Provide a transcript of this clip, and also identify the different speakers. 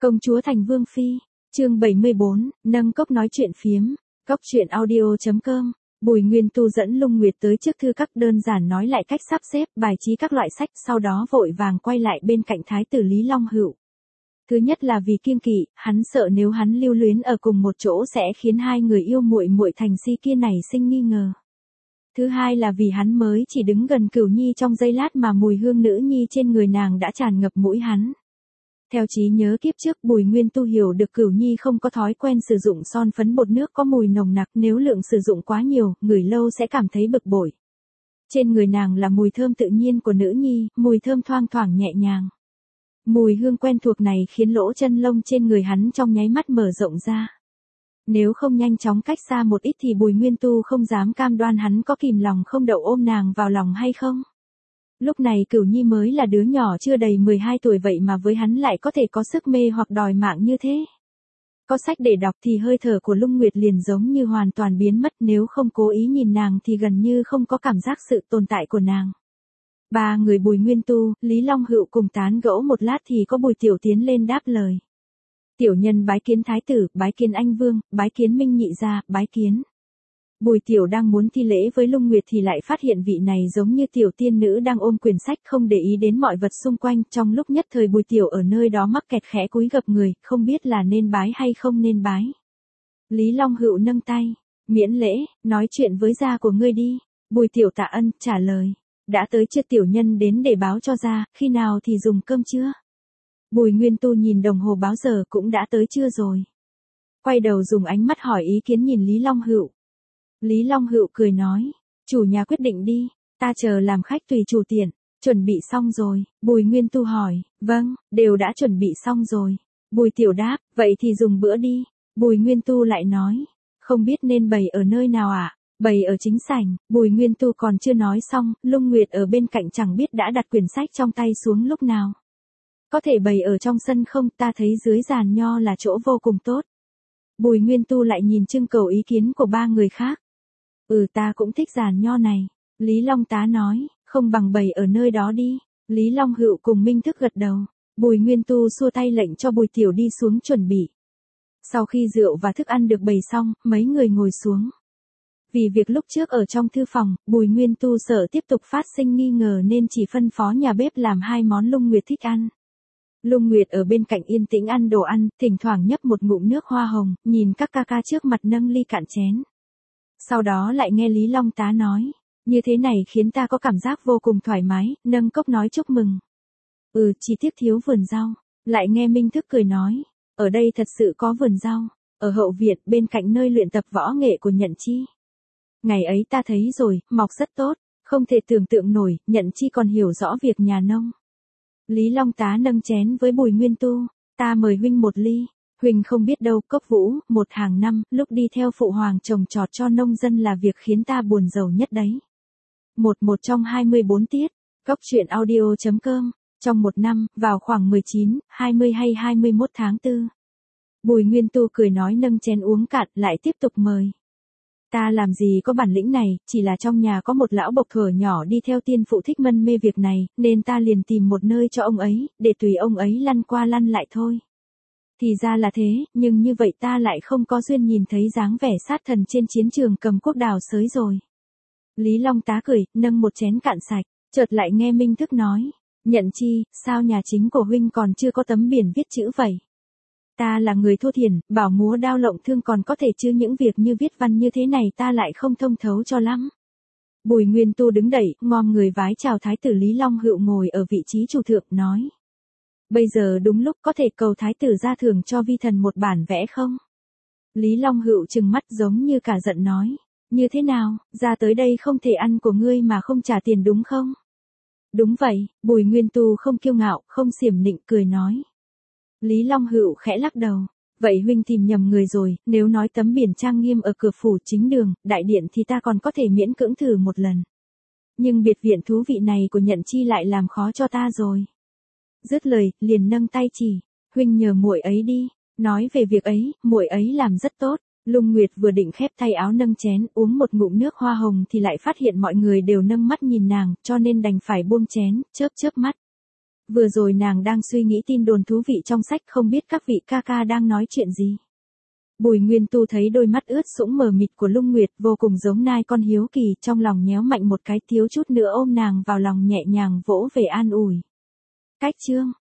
Speaker 1: Công chúa thành vương phi, chương 74, nâng cốc nói chuyện phiếm, cốc truyện audio.com. Bùi Nguyên Tu dẫn Lung Nguyệt tới trước thư các, đơn giản nói lại cách sắp xếp, bài trí các loại sách, sau đó vội vàng quay lại bên cạnh thái tử Lý Long Hựu. Thứ nhất là vì kiêng kỵ, hắn sợ nếu hắn lưu luyến ở cùng một chỗ sẽ khiến hai người yêu muội muội thành si kia nảy sinh nghi ngờ. Thứ hai là vì hắn mới chỉ đứng gần Cửu Nhi trong giây lát mà mùi hương nữ nhi trên người nàng đã tràn ngập mũi hắn. Theo trí nhớ kiếp trước, Bùi Nguyên Tu hiểu được Cửu Nhi không có thói quen sử dụng son phấn bột nước có mùi nồng nặc, nếu lượng sử dụng quá nhiều, ngửi lâu sẽ cảm thấy bực bội. Trên người nàng là mùi thơm tự nhiên của nữ nhi, mùi thơm thoang thoảng nhẹ nhàng. Mùi hương quen thuộc này khiến lỗ chân lông trên người hắn trong nháy mắt mở rộng ra. Nếu không nhanh chóng cách xa một ít thì Bùi Nguyên Tu không dám cam đoan hắn có kìm lòng không đậu ôm nàng vào lòng hay không. Lúc này Cửu Nhi mới là đứa nhỏ chưa đầy 12 tuổi vậy mà với hắn lại có thể có sức mê hoặc đòi mạng như thế. Có sách để đọc thì hơi thở của Lung Nguyệt liền giống như hoàn toàn biến mất, nếu không cố ý nhìn nàng thì gần như không có cảm giác sự tồn tại của nàng. Ba người Bùi Nguyên Tu, Lý Long Hựu cùng tán gẫu một lát thì có Bùi Tiểu tiến lên đáp lời. Tiểu nhân bái kiến thái tử, bái kiến anh vương, bái kiến Minh nhị gia, bái kiến. Bùi Tiểu đang muốn thi lễ với Lung Nguyệt thì lại phát hiện vị này giống như tiểu tiên nữ đang ôm quyển sách không để ý đến mọi vật xung quanh, trong lúc nhất thời Bùi Tiểu ở nơi đó mắc kẹt khẽ cúi gập người, không biết là nên bái hay không nên bái. Lý Long Hựu nâng tay, miễn lễ, nói chuyện với gia của ngươi đi. Bùi Tiểu tạ ân, trả lời. Đã tới chưa? Tiểu nhân đến để báo cho gia, khi nào thì dùng cơm chưa? Bùi Nguyên Tu nhìn đồng hồ báo giờ, cũng đã tới chưa rồi. Quay đầu dùng ánh mắt hỏi ý kiến nhìn Lý Long Hựu. Lý Long Hựu cười nói, chủ nhà quyết định đi, ta chờ làm khách tùy chủ tiện. Chuẩn bị xong rồi? Bùi Nguyên Tu hỏi. Vâng, đều đã chuẩn bị xong rồi. Bùi Tiểu đáp, vậy thì dùng bữa đi. Bùi Nguyên Tu lại nói, không biết nên bày ở nơi nào ạ? Bày ở chính sảnh. Bùi Nguyên Tu còn chưa nói xong, Lung Nguyệt ở bên cạnh chẳng biết đã đặt quyển sách trong tay xuống lúc nào. Có thể bày ở trong sân không? Ta thấy dưới giàn nho là chỗ vô cùng tốt. Bùi Nguyên Tu lại nhìn trưng cầu ý kiến của ba người khác. Ta cũng thích giàn nho này. Lý Long Tá nói, không bằng bày ở nơi đó đi. Lý Long Hựu cùng Minh Thức gật đầu. Bùi Nguyên Tu xua tay lệnh cho Bùi Tiểu đi xuống chuẩn bị. Sau khi rượu và thức ăn được bày xong, mấy người ngồi xuống. Vì việc lúc trước ở trong thư phòng, Bùi Nguyên Tu sợ tiếp tục phát sinh nghi ngờ nên chỉ phân phó nhà bếp làm 2 món Lung Nguyệt thích ăn. Lung Nguyệt ở bên cạnh yên tĩnh ăn đồ ăn, thỉnh thoảng nhấp một ngụm nước hoa hồng, nhìn các ca ca trước mặt nâng ly cạn chén. Sau đó lại nghe Lý Long Tá nói, như thế này khiến ta có cảm giác vô cùng thoải mái, nâng cốc nói chúc mừng. Chỉ tiếc thiếu vườn rau. Lại nghe Minh Thức cười nói, ở đây thật sự có vườn rau, ở hậu viện bên cạnh nơi luyện tập võ nghệ của Nhận Chi. Ngày ấy ta thấy rồi, mọc rất tốt, không thể tưởng tượng nổi, Nhận Chi còn hiểu rõ việc nhà nông. Lý Long Tá nâng chén với Bùi Nguyên Tu, ta mời huynh một ly. Huynh không biết đâu, Cốc Vũ, một hàng năm, lúc đi theo phụ hoàng trồng trọt cho nông dân là việc khiến ta buồn rầu nhất đấy. Một trong 24 tiết, cốc truyện audio.com, trong một năm, vào khoảng 19, 20 hay 21 tháng 4. Bùi Nguyên Tu cười nói nâng chén uống cạn, lại tiếp tục mời. Ta làm gì có bản lĩnh này, chỉ là trong nhà có một lão bộc thuở nhỏ đi theo tiên phụ thích mân mê việc này, nên ta liền tìm một nơi cho ông ấy, để tùy ông ấy lăn qua lăn lại thôi. Thì ra là thế, nhưng như vậy ta lại không có duyên nhìn thấy dáng vẻ sát thần trên chiến trường cầm quốc đào sới rồi. Lý Long Tá cười, nâng một chén cạn sạch, chợt lại nghe Minh Thức nói, Nhận Chi, sao nhà chính của huynh còn chưa có tấm biển viết chữ vậy? Ta là người thô thiển, bảo múa đao lộng thương còn có thể chứ những việc như viết văn như thế này ta lại không thông thấu cho lắm. Bùi Nguyên Tu đứng đẩy, ngom người vái chào thái tử Lý Long Hựu ngồi ở vị trí chủ thượng, nói. Bây giờ đúng lúc có thể cầu thái tử ra thưởng cho vi thần một bản vẽ không? Lý Long Hựu trừng mắt giống như cả giận nói. Như thế nào, ra tới đây không thể ăn của ngươi mà không trả tiền đúng không? Đúng vậy, Bùi Nguyên Tu không kiêu ngạo, không xiểm nịnh, cười nói. Lý Long Hựu khẽ lắc đầu. Vậy huynh tìm nhầm người rồi, nếu nói tấm biển trang nghiêm ở cửa phủ chính đường, đại điện thì ta còn có thể miễn cưỡng thử một lần. Nhưng biệt viện thú vị này của Nhận Chi lại làm khó cho ta rồi. Dứt lời, liền nâng tay chỉ, huynh nhờ muội ấy đi, nói về việc ấy, muội ấy làm rất tốt. Lung Nguyệt vừa định khép tay áo nâng chén uống một ngụm nước hoa hồng thì lại phát hiện mọi người đều nâng mắt nhìn nàng, cho nên đành phải buông chén, chớp mắt. Vừa rồi nàng đang suy nghĩ tin đồn thú vị trong sách, không biết các vị ca ca đang nói chuyện gì. Bùi Nguyên Tu thấy đôi mắt ướt sũng mờ mịt của Lung Nguyệt vô cùng giống nai con hiếu kỳ, trong lòng nhéo mạnh một cái, thiếu chút nữa ôm nàng vào lòng nhẹ nhàng vỗ về an ủi. Cách chương